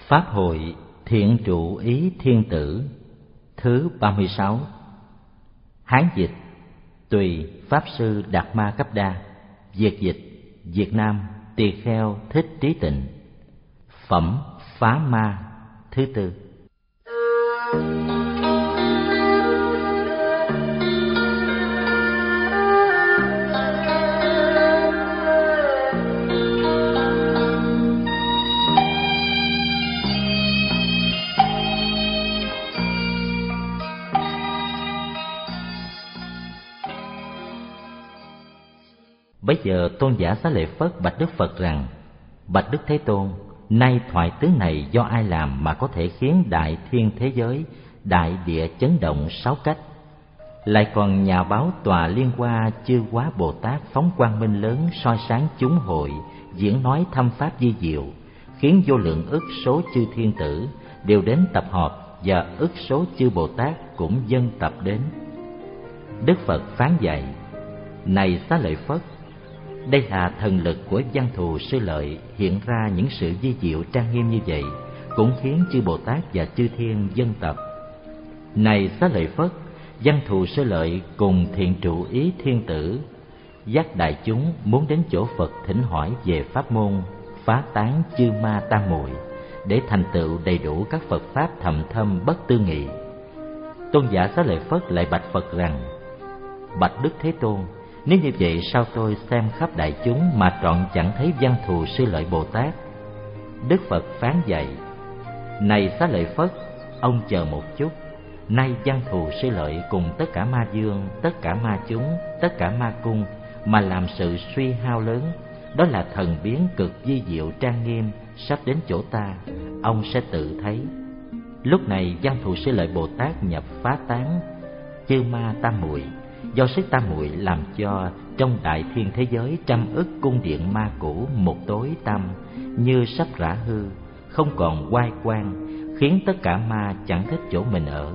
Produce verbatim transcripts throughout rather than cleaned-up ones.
Pháp hội Thiện Trụ Ý Thiên Tử thứ ba mươi sáu. Hán dịch Tùy Pháp Sư Đạt Ma Cấp Đa. Việt dịch Việt Nam Tỳ Kheo Thích Trí Tịnh. Phẩm Phá Ma thứ tư. Bấy giờ Tôn giả Xá Lợi Phất bạch Đức Phật rằng: Bạch Đức Thế Tôn, nay thoại tướng này do ai làm mà có thể khiến đại thiên thế giới, đại địa chấn động sáu cách? Lại còn nhà báo Tòa Liên Hoa Chư Quá Bồ Tát phóng quang minh lớn soi sáng chúng hội, diễn nói thâm pháp di diệu, khiến vô lượng ức số chư thiên tử đều đến tập họp, và ức số chư Bồ Tát cũng dâng tập đến. Đức Phật phán dạy: Này Xá Lợi Phất, đây là thần lực của Văn Thù Sư Lợi hiện ra những sự vi diệu trang nghiêm như vậy, cũng khiến chư Bồ Tát và chư thiên dân tập. Này Xá Lợi Phất, Văn Thù Sư Lợi cùng Thiện Trụ Ý Thiên Tử dắt đại chúng muốn đến chỗ Phật thỉnh hỏi về pháp môn phá tán chư ma tam muội, để thành tựu đầy đủ các Phật pháp thầm thâm bất tư nghị. Tôn giả Xá Lợi Phất lại bạch Phật rằng: Bạch Đức Thế Tôn, nếu như vậy sao tôi xem khắp đại chúng mà trọn chẳng thấy Văn Thù Sư Lợi Bồ Tát? Đức Phật phán dạy: Này Xá Lợi Phất, ông chờ một chút. Nay Văn Thù Sư Lợi cùng tất cả ma dương, tất cả ma chúng, tất cả ma cung mà làm sự suy hao lớn, đó là thần biến cực vi diệu trang nghiêm, sắp đến chỗ ta, ông sẽ tự thấy. Lúc này Văn Thù Sư Lợi Bồ Tát nhập phá tán chư ma tam muội. Do sức tam muội làm cho trong đại thiên thế giới trăm ức cung điện ma cũ một tối tăm, như sắp rã hư, không còn oai quang, khiến tất cả ma chẳng thích chỗ mình ở.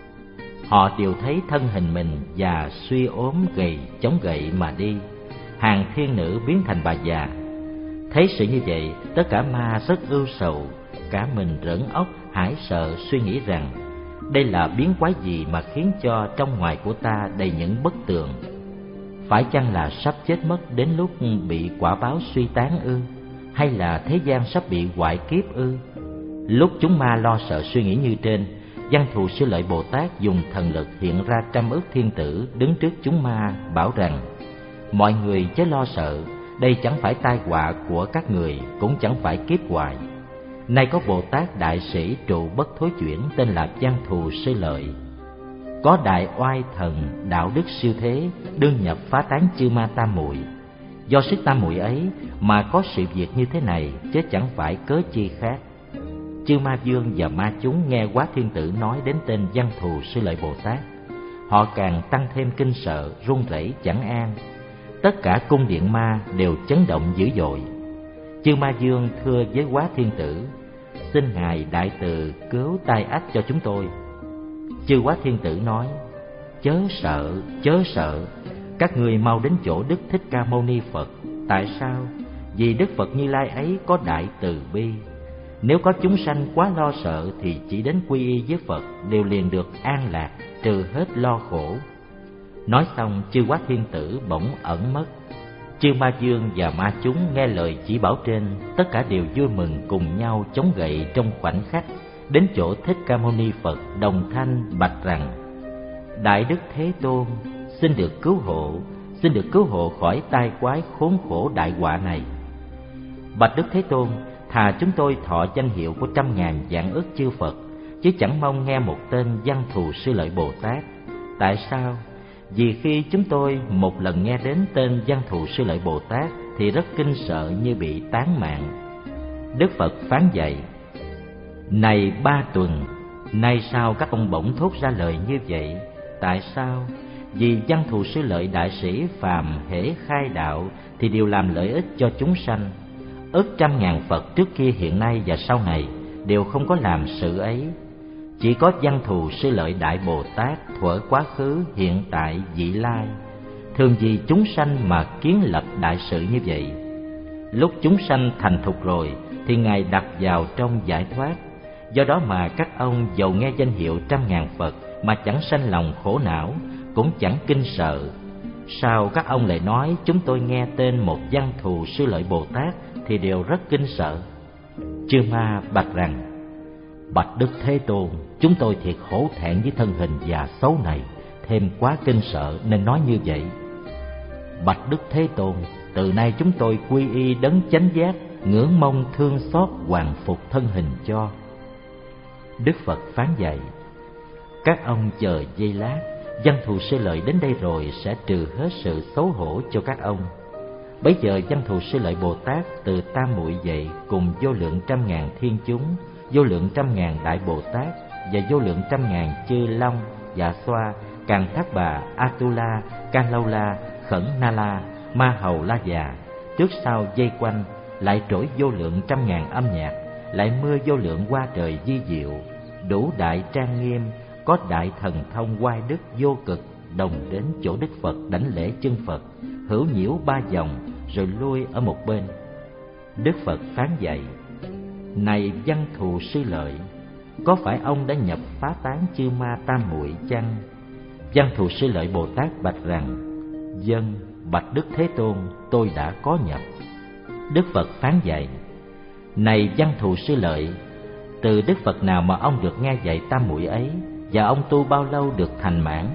Họ đều thấy thân hình mình già suy ốm gầy, chống gậy mà đi, hàng thiên nữ biến thành bà già. Thấy sự như vậy, tất cả ma rất ưu sầu, cả mình rỡn óc hãi sợ, suy nghĩ rằng: đây là biến quái gì mà khiến cho trong ngoài của ta đầy những bất tường? Phải chăng là sắp chết mất đến lúc bị quả báo suy tán ư? Hay là thế gian sắp bị hoại kiếp ư? Lúc chúng ma lo sợ suy nghĩ như trên, Văn Thù Sư Lợi Bồ Tát dùng thần lực hiện ra trăm ức thiên tử đứng trước chúng ma, bảo rằng: mọi người chớ lo sợ, đây chẳng phải tai họa của các người, cũng chẳng phải kiếp hoại. Nay có Bồ Tát đại sĩ trụ bất thối chuyển tên là Văn Thù Sư Lợi, có đại oai thần đạo đức siêu thế, đương nhập phá tán chư ma tam muội. Do sức tam muội ấy mà có sự việc như thế này, chứ chẳng phải cớ chi khác. Chư ma vương và ma chúng nghe Quá Thiên Tử nói đến tên Văn Thù Sư Lợi Bồ Tát, họ càng tăng thêm kinh sợ, run rẩy chẳng an. Tất cả cung điện ma đều chấn động dữ dội. Chư ma vương thưa với Quá Thiên Tử: xin ngài đại từ cứu tai ách cho chúng tôi. Chư Quá Thiên Tử nói: chớ sợ, chớ sợ, các ngươi mau đến chỗ Đức Thích Ca Mâu Ni Phật. Tại sao? Vì Đức Phật Như Lai ấy có đại từ bi. Nếu có chúng sanh quá lo sợ thì chỉ đến quy y với Phật đều liền được an lạc, trừ hết lo khổ. Nói xong, chư Quá Thiên Tử bỗng ẩn mất. Chư ma vương và ma chúng nghe lời chỉ bảo trên, tất cả đều vui mừng cùng nhau chống gậy trong khoảnh khắc đến chỗ Thích Ca Mâu Ni Phật, đồng thanh bạch rằng: Đại Đức Thế Tôn, xin được cứu hộ, xin được cứu hộ khỏi tai quái khốn khổ đại họa này. Bạch Đức Thế Tôn, thà chúng tôi thọ danh hiệu của trăm ngàn vạn ức chư Phật, chứ chẳng mong nghe một tên Văn Thù Sư Lợi Bồ Tát. Tại sao? Vì khi chúng tôi một lần nghe đến tên Văn Thù Sư Lợi Bồ Tát thì rất kinh sợ như bị tán mạng. Đức Phật phán dạy: Này Ba Tuần, nay sao các ông bỗng thốt ra lời như vậy? Tại sao? Vì Văn Thù Sư Lợi đại sĩ phàm hễ khai đạo thì đều làm lợi ích cho chúng sanh. Ức trăm ngàn Phật trước kia, hiện nay và sau này đều không có làm sự ấy. Chỉ có Văn Thù Sư Lợi Đại Bồ Tát thuở quá khứ, hiện tại, vị lai, thường vì chúng sanh mà kiến lập đại sự như vậy. Lúc chúng sanh thành thục rồi thì Ngài đặt vào trong giải thoát. Do đó mà các ông dầu nghe danh hiệu trăm ngàn Phật mà chẳng sanh lòng khổ não, cũng chẳng kinh sợ. Sao các ông lại nói chúng tôi nghe tên một Văn Thù Sư Lợi Bồ Tát thì đều rất kinh sợ? Chư Ma bạch rằng: Bạch Đức Thế Tôn, chúng tôi thiệt hổ thẹn với thân hình già xấu này, thêm quá kinh sợ nên nói như vậy. Bạch Đức Thế Tôn, từ nay chúng tôi quy y đấng chánh giác, ngưỡng mong thương xót hoàn phục thân hình cho. Đức Phật phán dạy: Các ông chờ giây lát, Văn Thù Sư Lợi đến đây rồi sẽ trừ hết sự xấu hổ cho các ông. Bấy giờ Văn Thù Sư Lợi Bồ Tát từ Tam Muội dậy, cùng vô lượng trăm ngàn thiên chúng, vô lượng trăm ngàn đại Bồ Tát và vô lượng trăm ngàn chư Long, Dạ Xoa, Càn Thác Bà, Atula, Can Lâu La, Khẩn Na La, Ma Hầu La Già, trước sau dây quanh, lại trỗi vô lượng trăm ngàn âm nhạc, lại mưa vô lượng hoa trời di diệu, đủ đại trang nghiêm, có đại thần thông oai đức vô cực, đồng đến chỗ Đức Phật đảnh lễ chân Phật, hữu nhiễu ba vòng rồi lui ở một bên. Đức Phật phán dạy: Này Văn Thù Sư Lợi, có phải ông đã nhập phá tán chư ma tam muội chăng? Văn Thù Sư Lợi Bồ Tát bạch rằng: Vâng, bạch Đức Thế Tôn, tôi đã có nhập. Đức Phật phán dạy: Này Văn Thù Sư Lợi, từ Đức Phật nào mà ông được nghe dạy tam muội ấy, và ông tu bao lâu được thành mãn?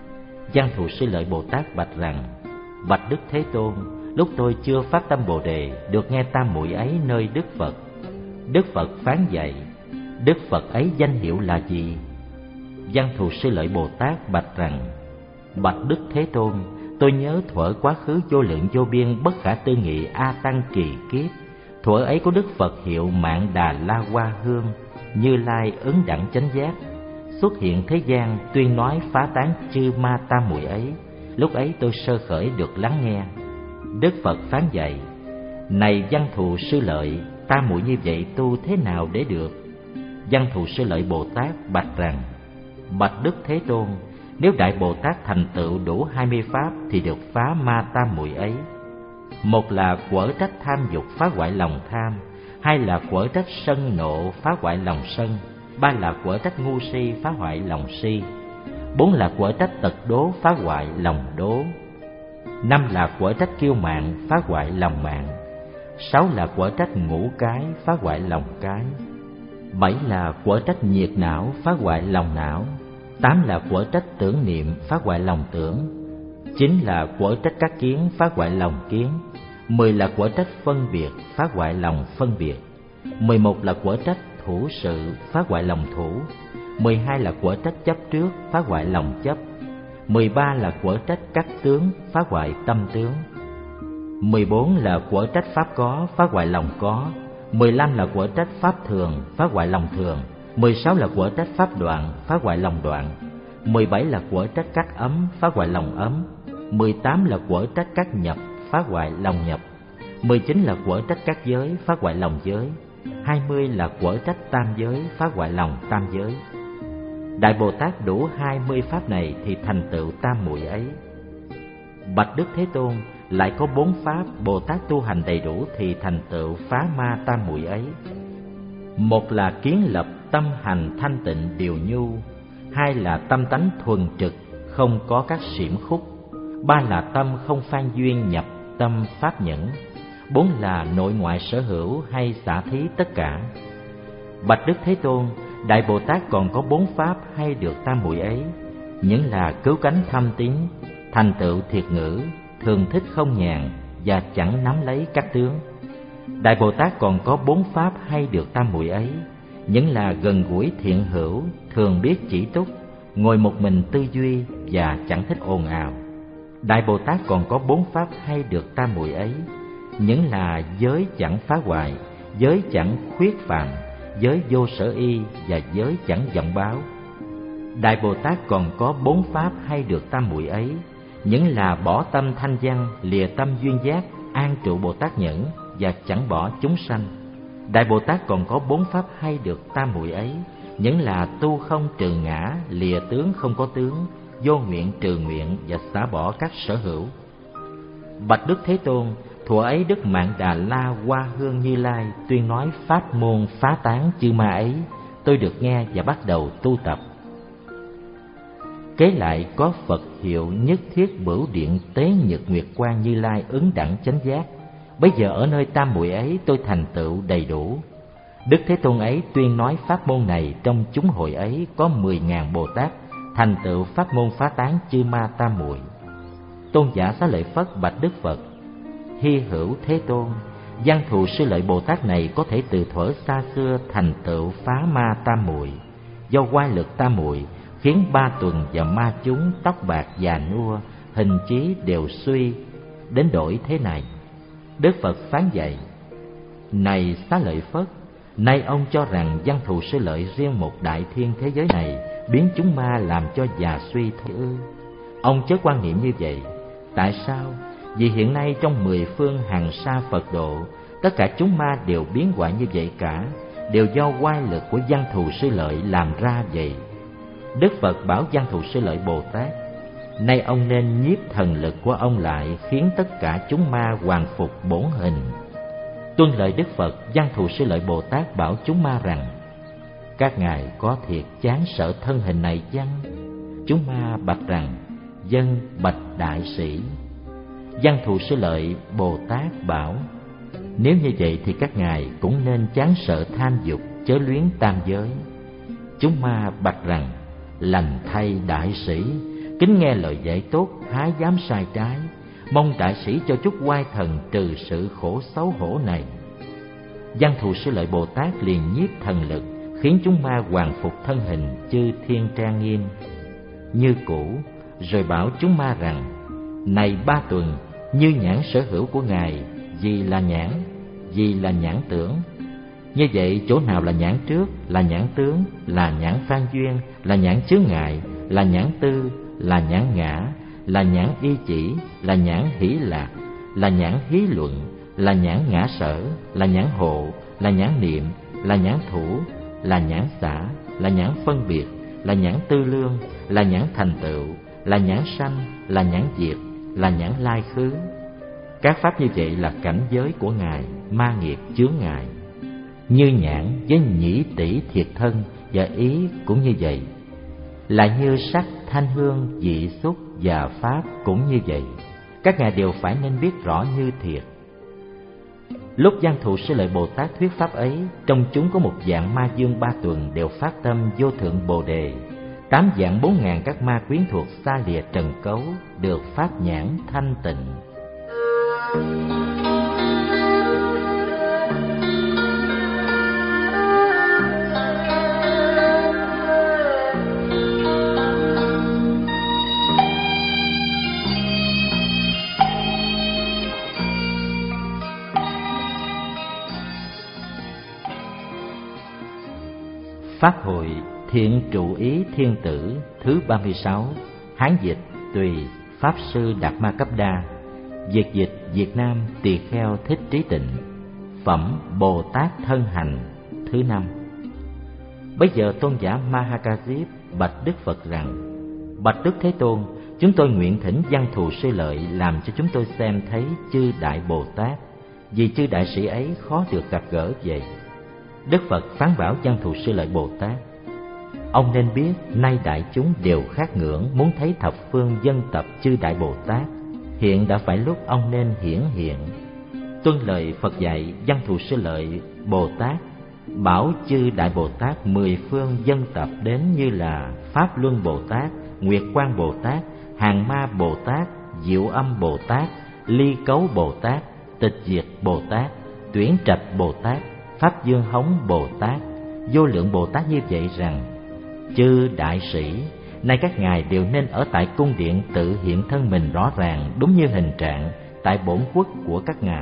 Văn Thù Sư Lợi Bồ Tát bạch rằng: Bạch Đức Thế Tôn, lúc tôi chưa phát tâm Bồ Đề, được nghe tam muội ấy nơi Đức Phật. Đức Phật phán dạy: Đức Phật ấy danh hiệu là gì? Văn Thù Sư Lợi Bồ Tát bạch rằng: Bạch Đức Thế Tôn, tôi nhớ thuở quá khứ vô lượng vô biên bất khả tư nghị A Tăng kỳ kiếp, thuở ấy có Đức Phật hiệu Mạn Đà La Hoa Hương, Như Lai ứng đẳng chánh giác, xuất hiện thế gian tuyên nói phá tán chư ma tam muội ấy. Lúc ấy tôi sơ khởi được lắng nghe. Đức Phật phán dạy: Này Văn Thù Sư Lợi, tam muội như vậy tu thế nào để được? Văn Thù Sư Lợi Bồ Tát bạch rằng: Bạch Đức Thế Tôn, nếu Đại Bồ Tát thành tựu đủ hai mươi pháp thì được phá ma tam muội ấy. Một là quở trách tham dục phá hoại lòng tham, hai là quở trách sân nộ phá hoại lòng sân, ba là quở trách ngu si phá hoại lòng si, bốn là quở trách tật đố phá hoại lòng đố, năm là quở trách kiêu mạn phá hoại lòng mạn, sáu là quở trách ngũ cái phá hoại lòng cái, bảy là quở trách nhiệt não phá hoại lòng não, tám là quở trách tưởng niệm phá hoại lòng tưởng, chín là quở trách các kiến phá hoại lòng kiến, mười là quở trách phân biệt phá hoại lòng phân biệt, mười một là quở trách thủ sự phá hoại lòng thủ, mười hai là quở trách chấp trước phá hoại lòng chấp, mười ba là quở trách các tướng phá hoại tâm tướng, mười bốn là quở trách pháp có phá hoại lòng có, mười lăm là quở trách pháp thường phá hoại lòng thường, mười sáu là quở trách pháp đoạn phá hoại lòng đoạn, mười bảy là quở trách các ấm phá hoại lòng ấm, mười tám là quở trách các nhập phá hoại lòng nhập, mười chín là quở trách các giới phá hoại lòng giới, hai mươi là quở trách tam giới phá hoại lòng tam giới. Đại Bồ Tát đủ hai mươi pháp này thì thành tựu tam muội ấy. Bạch Đức Thế Tôn, lại có bốn pháp Bồ Tát tu hành đầy đủ thì thành tựu phá ma tam muội ấy. Một là kiến lập tâm hành thanh tịnh điều nhu, hai là tâm tánh thuần trực không có các xiểm khúc, ba là tâm không phan duyên nhập tâm pháp nhẫn, bốn là nội ngoại sở hữu hay xả thí tất cả. Bạch Đức Thế Tôn, Đại Bồ Tát còn có bốn pháp hay được tam muội ấy, những là cứu cánh thâm tín, thành tựu thiệt ngữ, thường thích không nhàn và chẳng nắm lấy các tướng. Đại Bồ Tát còn có bốn pháp hay được tam muội ấy, những là gần gũi thiện hữu, thường biết chỉ túc, ngồi một mình tư duy và chẳng thích ồn ào. Đại Bồ Tát còn có bốn pháp hay được tam muội ấy, những là giới chẳng phá hoại, giới chẳng khuyết phạm, giới vô sở y và giới chẳng vọng báo. Đại Bồ Tát còn có bốn pháp hay được tam muội ấy, những là bỏ tâm thanh văn, lìa tâm duyên giác, an trụ Bồ Tát nhẫn và chẳng bỏ chúng sanh. Đại Bồ Tát còn có bốn pháp hay được tam muội ấy, những là tu không trừ ngã, lìa tướng không có tướng, vô nguyện trừ nguyện và xả bỏ các sở hữu. Bạch Đức Thế Tôn, Thuở ấy Đức Mạn Đà La Hoa Hương Như Lai tuyên nói pháp môn phá tán chư ma ấy, tôi được nghe và bắt đầu tu tập. Kế lại có Phật hiệu Nhất Thiết Bửu Điện Tế Nhật Nguyệt Quang Như Lai ứng đẳng chánh giác. Bây giờ ở nơi tam muội ấy tôi thành tựu đầy đủ. Đức Thế Tôn ấy tuyên nói pháp môn này, trong chúng hội ấy có mười ngàn Bồ Tát thành tựu pháp môn phá tán chư ma tam muội. Tôn giả Xá Lợi Phất bạch Đức Phật: Hy hữu Thế Tôn, Văn Thù Sư Lợi Bồ Tát này có thể từ thuở xa xưa thành tựu phá ma tam muội. Do oai lực tam muội khiến ba tuần và ma chúng tóc bạc già nua, hình trí đều suy đến đổi thế này. Đức Phật phán dạy: Này Xá Lợi Phất, nay ông cho rằng Văn Thù Sư Lợi riêng một đại thiên thế giới này biến chúng ma làm cho già suy thôi ư? Ông chớ quan niệm như vậy. Tại sao? Vì hiện nay trong mười phương hàng sa Phật độ, tất cả chúng ma đều biến hoại như vậy cả, đều do oai lực của Văn Thù Sư Lợi làm ra vậy. Đức Phật bảo Văn Thù Sư Lợi Bồ Tát: Nay ông nên nhiếp thần lực của ông lại, khiến tất cả chúng ma hoàn phục bổn hình. Tuân lời Đức Phật, Văn Thù Sư Lợi Bồ Tát bảo chúng ma rằng: Các ngài có thiệt chán sợ thân hình này chăng? Chúng ma bạch rằng: Dân bạch đại sĩ. Văn Thù Sư Lợi Bồ Tát bảo: Nếu như vậy thì các ngài cũng nên chán sợ tham dục, chớ luyến tam giới. Chúng ma bạch rằng: Lành thay đại sĩ, kính nghe lời dạy tốt, há dám sai trái. Mong đại sĩ cho chút oai thần trừ sự khổ xấu hổ này. Văn Thù Sư Lợi Bồ Tát liền nhiếp thần lực, khiến chúng ma hoàn phục thân hình chư thiên trang nghiêm như cũ, rồi bảo chúng ma rằng: Này ba tuần, như nhãn sở hữu của ngài, vì là nhãn, vì là nhãn tưởng. Như vậy chỗ nào là nhãn trước, là nhãn tướng, là nhãn phan duyên, là nhãn chướng ngại, là nhãn tư, là nhãn ngã, là nhãn y chỉ, là nhãn hỷ lạc, là nhãn hí luận, là nhãn ngã sở, là nhãn hộ, là nhãn niệm, là nhãn thủ, là nhãn xả, là nhãn phân biệt, là nhãn tư lương, là nhãn thành tựu, là nhãn sanh, là nhãn diệt, là nhãn lai khứ. Các pháp như vậy là cảnh giới của ngài, ma nghiệp chướng ngại. Như nhãn với nhĩ tỷ thiệt thân và ý cũng như vậy. Lại như sắc, thanh hương, vị xúc và pháp cũng như vậy. Các ngài đều phải nên biết rõ như thiệt. Lúc Văn Thù Sư Lợi Bồ Tát thuyết pháp ấy, trong chúng có một dạng ma dương ba tuần đều phát tâm vô thượng bồ đề. Tám dạng bốn ngàn các ma quyến thuộc xa lìa trần cấu được pháp nhãn thanh tịnh. Pháp hội Thiện Trụ Ý Thiên Tử thứ ba mươi sáu. Hán dịch Tùy Pháp Sư Đạt Ma Cấp Đa. Việt dịch Việt Nam Tỳ Kheo Thích Trí Tịnh. Phẩm Bồ Tát Thân Hành thứ năm. Bây giờ tôn giả Mahakasip bạch Đức Phật rằng: Bạch Đức Thế Tôn, chúng tôi nguyện thỉnh Văn Thù Sư Lợi làm cho chúng tôi xem thấy chư Đại Bồ Tát, vì chư đại sĩ ấy khó được gặp gỡ vậy. Đức Phật phán bảo Văn Thù Sư Lợi Bồ Tát: Ông nên biết nay đại chúng đều khát ngưỡng muốn thấy thập phương dân tập chư Đại Bồ Tát. Hiện đã phải lúc ông nên hiển hiện. Tuân lời Phật dạy, Văn Thù Sư Lợi Bồ Tát bảo chư Đại Bồ Tát mười phương dân tập đến, như là Pháp Luân Bồ Tát, Nguyệt Quang Bồ Tát, Hàng Ma Bồ Tát, Diệu Âm Bồ Tát, Ly Cấu Bồ Tát, Tịch Diệt Bồ Tát, Tuyển Trạch Bồ Tát, Pháp Dương Hống Bồ Tát, vô lượng Bồ Tát như vậy rằng: Chư đại sĩ, nay các ngài đều nên ở tại cung điện tự hiện thân mình rõ ràng đúng như hình trạng tại bổn quốc của các ngài.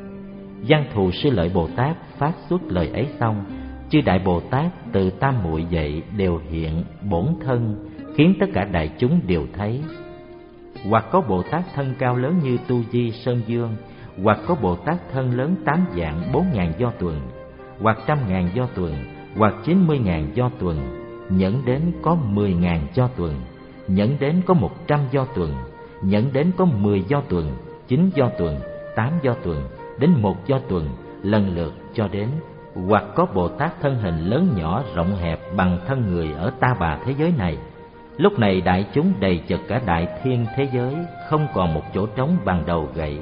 Văn Thù Sư Lợi Bồ Tát phát xuất lời ấy xong, chư Đại Bồ Tát từ tam muội dậy đều hiện bổn thân, khiến tất cả đại chúng đều thấy. Hoặc có Bồ Tát thân cao lớn như Tu Di Sơn Dương, hoặc có Bồ Tát thân lớn tám vạn bốn ngàn do tuần, hoặc trăm ngàn do tuần, hoặc chín mươi ngàn do tuần, nhẫn đến có mười ngàn do tuần, nhẫn đến có một trăm do tuần, nhẫn đến có mười do tuần, chín do tuần, tám do tuần đến một do tuần lần lượt cho đến, hoặc có Bồ Tát thân hình lớn nhỏ rộng hẹp bằng thân người ở ta bà thế giới này. Lúc này đại chúng đầy chật cả đại thiên thế giới, không còn một chỗ trống bằng đầu gậy.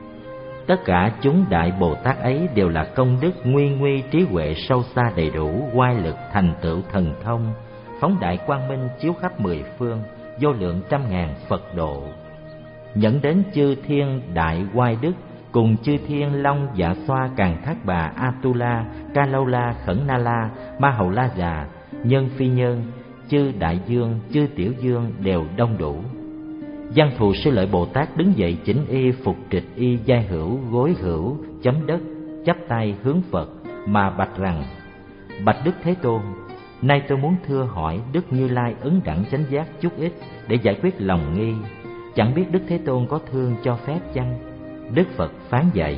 Tất cả chúng đại Bồ Tát ấy đều là công đức nguyên nguy trí huệ sâu xa đầy đủ, oai lực thành tựu thần thông, phóng đại quang minh chiếu khắp mười phương, vô lượng trăm ngàn Phật độ. Nhẫn đến chư thiên đại oai đức, cùng chư thiên long dạ xoa càn thác bà Atula, Ca Lâu La, Khẩn Na La, Ma Hầu La Già, nhân phi nhân, chư đại dương, chư tiểu dương đều đông đủ. Văn Thù Sư Lợi Bồ Tát đứng dậy chỉnh y phục trịch y giai hữu gối hữu chấm đất, chắp tay hướng Phật mà bạch rằng: Bạch Đức Thế Tôn, nay tôi muốn thưa hỏi Đức Như Lai ứng đẳng chánh giác chút ít để giải quyết lòng nghi, chẳng biết Đức Thế Tôn có thương cho phép chăng? Đức Phật phán dạy: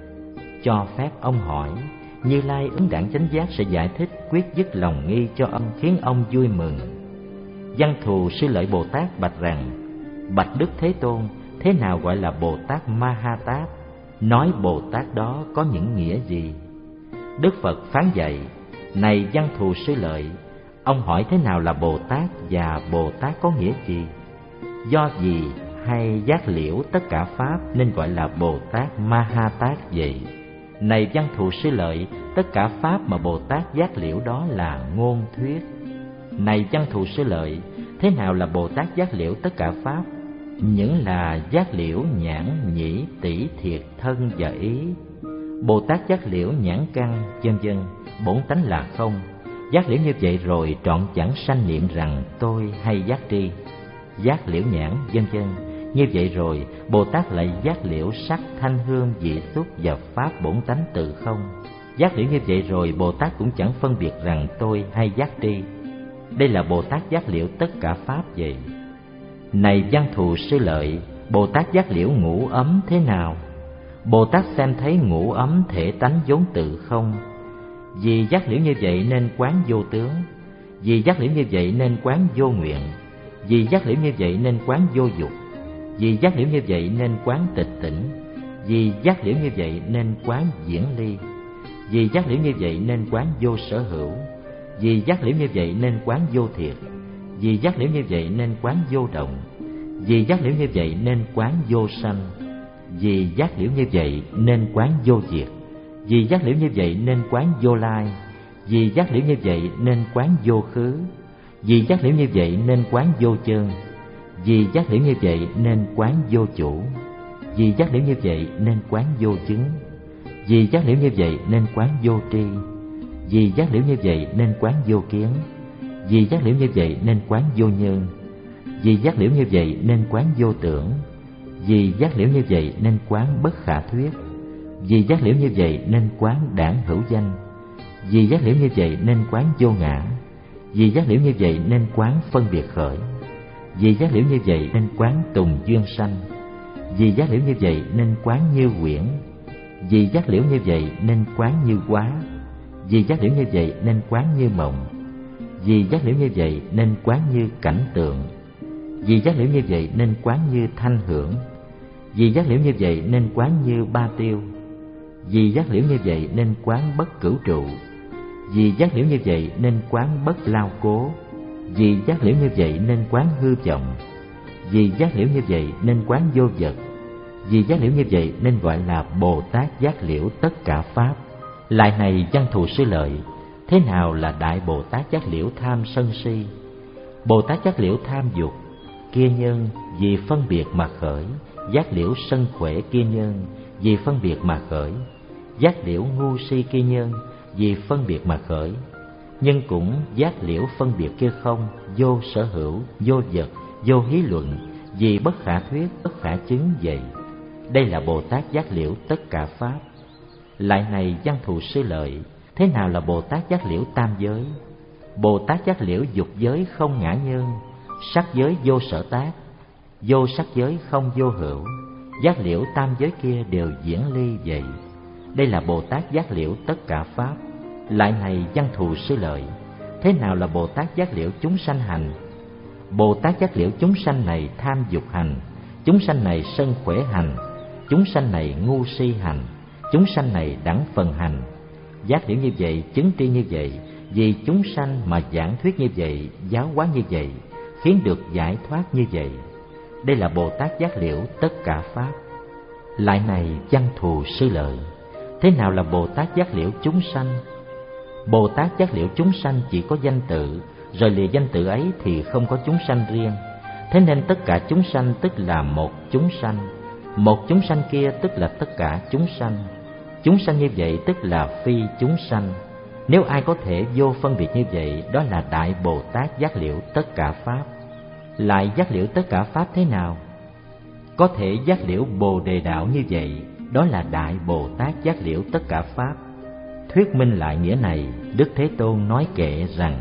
Cho phép ông hỏi, Như Lai ứng đẳng chánh giác sẽ giải thích quyết dứt lòng nghi cho ông, khiến ông vui mừng. Văn Thù Sư Lợi Bồ Tát bạch rằng: Bạch Đức Thế Tôn, thế nào gọi là Bồ Tát Ma Ha Tát? Nói Bồ Tát đó có những nghĩa gì? Đức Phật phán dạy: Này Văn Thù Sư Lợi, ông hỏi thế nào là Bồ Tát và Bồ Tát có nghĩa gì? Do gì hay giác liễu tất cả pháp nên gọi là Bồ Tát Ma Ha Tát vậy? Này Văn Thù Sư Lợi, tất cả pháp mà Bồ Tát giác liễu đó là ngôn thuyết. Này Văn Thù Sư Lợi, thế nào là Bồ Tát giác liễu tất cả pháp? Những là giác liễu nhãn, nhĩ, tỷ, thiệt, thân và ý. Bồ Tát giác liễu nhãn căn, vân vân, bổn tánh là không. Giác liễu như vậy rồi trọn chẳng sanh niệm rằng tôi hay giác tri. Giác liễu nhãn, vân vân, như vậy rồi Bồ Tát lại giác liễu sắc, thanh, hương, vị, xúc và pháp bổn tánh từ không. Giác liễu như vậy rồi Bồ Tát cũng chẳng phân biệt rằng tôi hay giác tri. Đây là Bồ Tát giác liễu tất cả pháp vậy. Này Văn Thù Sư Lợi, Bồ Tát giác liễu ngũ ấm thế nào? Bồ Tát xem thấy ngũ ấm thể tánh vốn tự không. Vì giác liễu như vậy nên quán vô tướng. Vì giác liễu như vậy nên quán vô nguyện. Vì giác liễu như vậy nên quán vô dục. Vì giác liễu như vậy nên quán tịch tỉnh. Vì giác liễu như vậy nên quán diễn ly. Vì giác liễu như vậy nên quán vô sở hữu. Vì giác liễu như vậy nên quán vô thiệt. Vì giác liễu như vậy nên quán vô động. Vì giác liễu như vậy nên quán vô sanh. Vì giác liễu như vậy nên quán vô diệt. Vì giác liễu như vậy nên quán vô lai. Vì giác liễu như vậy nên quán vô khứ. Vì giác liễu như vậy nên quán vô chân. Vì giác liễu như vậy nên quán vô chủ. Vì giác liễu như vậy nên quán vô chứng. Vì giác liễu như vậy nên quán vô tri. Vì giác liễu như vậy nên quán vô kiến. Vì giác liễu như vậy nên quán vô nhân. Vì giác liễu như vậy nên quán vô tưởng. Vì giác liễu như vậy nên quán bất khả thuyết. Vì giác liễu như vậy nên quán đảng hữu danh. Vì giác liễu như vậy nên quán vô ngã. Vì giác liễu như vậy nên quán phân biệt khởi. Vì giác liễu như vậy nên quán tùng duyên sanh. Vì giác liễu như vậy nên quán như quyển. Vì giác liễu như vậy nên quán như quá. Vì giác liễu như vậy nên quán như mộng. Vì giác liễu như vậy nên quán như cảnh tượng. Vì giác liễu như vậy nên quán như thanh hưởng. Vì giác liễu như vậy nên quán như ba tiêu. Vì giác liễu như vậy nên quán bất cửu trụ. Vì giác liễu như vậy nên quán bất lao cố. Vì giác liễu như vậy nên quán hư vọng. Vì giác liễu như vậy nên quán vô vật. Vì giác liễu như vậy nên gọi là Bồ Tát giác liễu tất cả pháp. Lại này Văn Thù Sư Lợi, thế nào là Đại Bồ Tát giác liễu tham sân si? Bồ Tát giác liễu tham dục, kia nhân vì phân biệt mà khởi. Giác liễu sân khỏe kia nhân vì phân biệt mà khởi. Giác liễu ngu si kia nhân vì phân biệt mà khởi. Nhưng cũng giác liễu phân biệt kia không, vô sở hữu, vô vật, vô hí luận, vì bất khả thuyết, bất khả chứng vậy. Đây là Bồ Tát giác liễu tất cả pháp. Lại này Văn Thù Sư Lợi, thế nào là Bồ Tát giác liễu tam giới? Bồ Tát giác liễu dục giới không ngã nhân, sắc giới vô sở tác, vô sắc giới không vô hữu. Giác liễu tam giới kia đều diễn ly vậy. Đây là Bồ Tát giác liễu tất cả pháp. Lại này Văn Thù Sư Lợi, thế nào là Bồ Tát giác liễu chúng sanh hành? Bồ Tát giác liễu chúng sanh này tham dục hành, chúng sanh này sân khỏe hành, chúng sanh này ngu si hành, chúng sanh này đẳng phần hành. Giác liễu như vậy, chứng tri như vậy, vì chúng sanh mà giảng thuyết như vậy, giáo hóa như vậy, khiến được giải thoát như vậy. Đây là Bồ Tát giác liễu tất cả pháp. Lại này văn thù sư lợi, thế nào là Bồ Tát giác liễu chúng sanh? Bồ Tát giác liễu chúng sanh chỉ có danh tự, rồi lìa danh tự ấy thì không có chúng sanh riêng. Thế nên tất cả chúng sanh tức là một chúng sanh, một chúng sanh kia tức là tất cả chúng sanh. Chúng sanh như vậy tức là phi chúng sanh. Nếu ai có thể vô phân biệt như vậy, đó là Đại Bồ Tát giác liễu tất cả pháp. Lại giác liễu tất cả pháp thế nào? Có thể giác liễu Bồ Đề đạo như vậy, đó là Đại Bồ Tát giác liễu tất cả pháp. Thuyết minh lại nghĩa này, Đức Thế Tôn nói kệ rằng: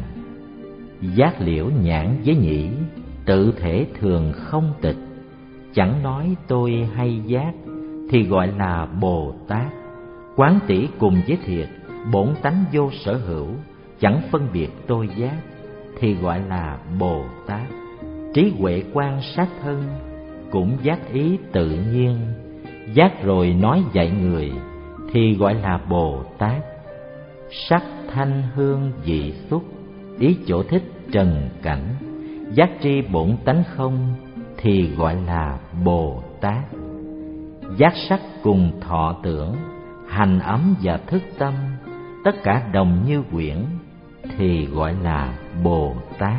giác liễu nhãn với nhĩ, tự thể thường không tịch, chẳng nói tôi hay giác, thì gọi là Bồ Tát. Quán tỷ cùng với thiệt, bổn tánh vô sở hữu, chẳng phân biệt tôi giác, thì gọi là Bồ Tát. Trí huệ quan sát thân, cũng giác ý tự nhiên, giác rồi nói dạy người, thì gọi là Bồ Tát. Sắc thanh hương vị xúc, ý chỗ thích trần cảnh, giác tri bổn tánh không, thì gọi là Bồ Tát. Giác sắc cùng thọ tưởng, hành ấm và thức tâm, tất cả đồng như quyển, thì gọi là Bồ Tát.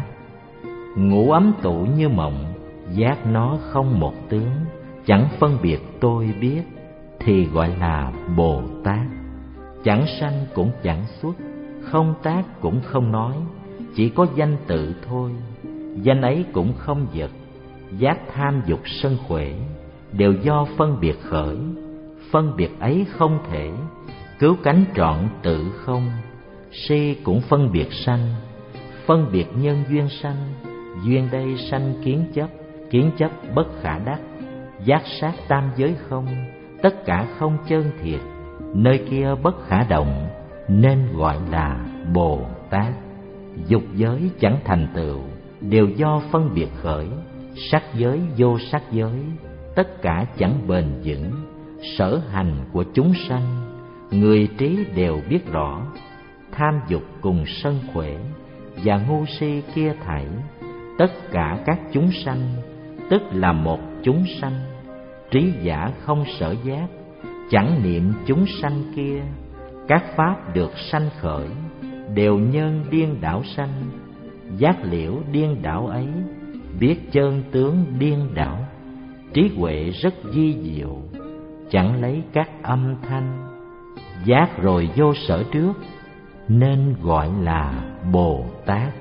Ngủ ấm tụ như mộng, giác nó không một tướng, chẳng phân biệt tôi biết, thì gọi là Bồ Tát. Chẳng sanh cũng chẳng xuất, không tác cũng không nói, chỉ có danh tự thôi, danh ấy cũng không vật. Giác tham dục sân khỏe, đều do phân biệt khởi, phân biệt ấy không thể, cứu cánh trọn tự không. Si cũng phân biệt sanh, phân biệt nhân duyên sanh, duyên đây sanh kiến chấp, kiến chấp bất khả đắc. Giác sát tam giới không, tất cả không chân thiệt, nơi kia bất khả động, nên gọi là Bồ Tát. Dục giới chẳng thành tựu, đều do phân biệt khởi, sắc giới vô sắc giới, tất cả chẳng bền vững. Sở hành của chúng sanh, người trí đều biết rõ, tham dục cùng sân khỏe và ngu si kia thảy, tất cả các chúng sanh tức là một chúng sanh. Trí giả không sở giác, chẳng niệm chúng sanh kia, các pháp được sanh khởi, đều nhân điên đảo sanh. Giác liễu điên đảo ấy, biết chân tướng điên đảo, trí huệ rất vi diệu, chẳng lấy các âm thanh. Giác rồi vô sở trước, nên gọi là Bồ Tát.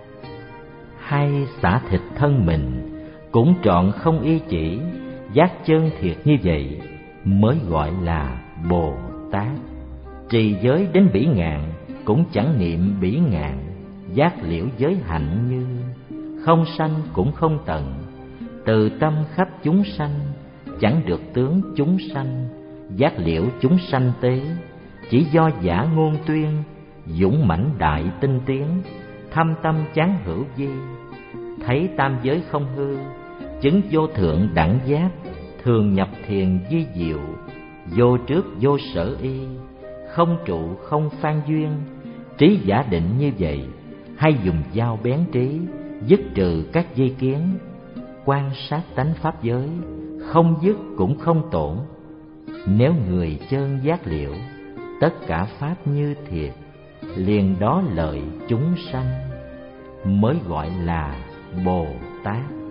Hay xả thịt thân mình, cũng trọn không y chỉ, giác chân thiệt như vậy, mới gọi là Bồ Tát. Trì giới đến bỉ ngạn, cũng chẳng niệm bỉ ngạn, giác liễu giới hạnh như, không sanh cũng không tận. Từ tâm khắp chúng sanh, chẳng được tướng chúng sanh, giác liễu chúng sanh tế, chỉ do giả ngôn tuyên, dũng mãnh đại tinh tiến, thâm tâm chán hữu vi. Thấy tam giới không hư, chứng vô thượng đẳng giác, thường nhập thiền vi diệu, vô trước vô sở y, không trụ không phan duyên. Trí giả định như vậy, hay dùng dao bén trí, dứt trừ các dây kiến. Quan sát tánh pháp giới, không dứt cũng không tổn. Nếu người chân giác liễu, tất cả pháp như thiệt, liền đó lợi chúng sanh, mới gọi là Bồ Tát.